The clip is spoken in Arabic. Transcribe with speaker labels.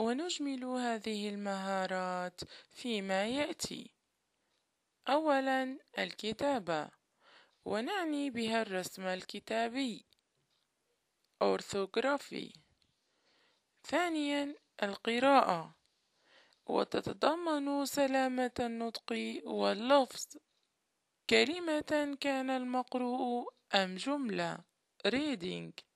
Speaker 1: ونجمل هذه المهارات فيما يأتي. أولا الكتابة، ونعني بها الرسم الكتابي orthography. ثانيا القراءة، وتتضمن سلامة النطق واللفظ، كلمة كان المقروء أم جملة reading.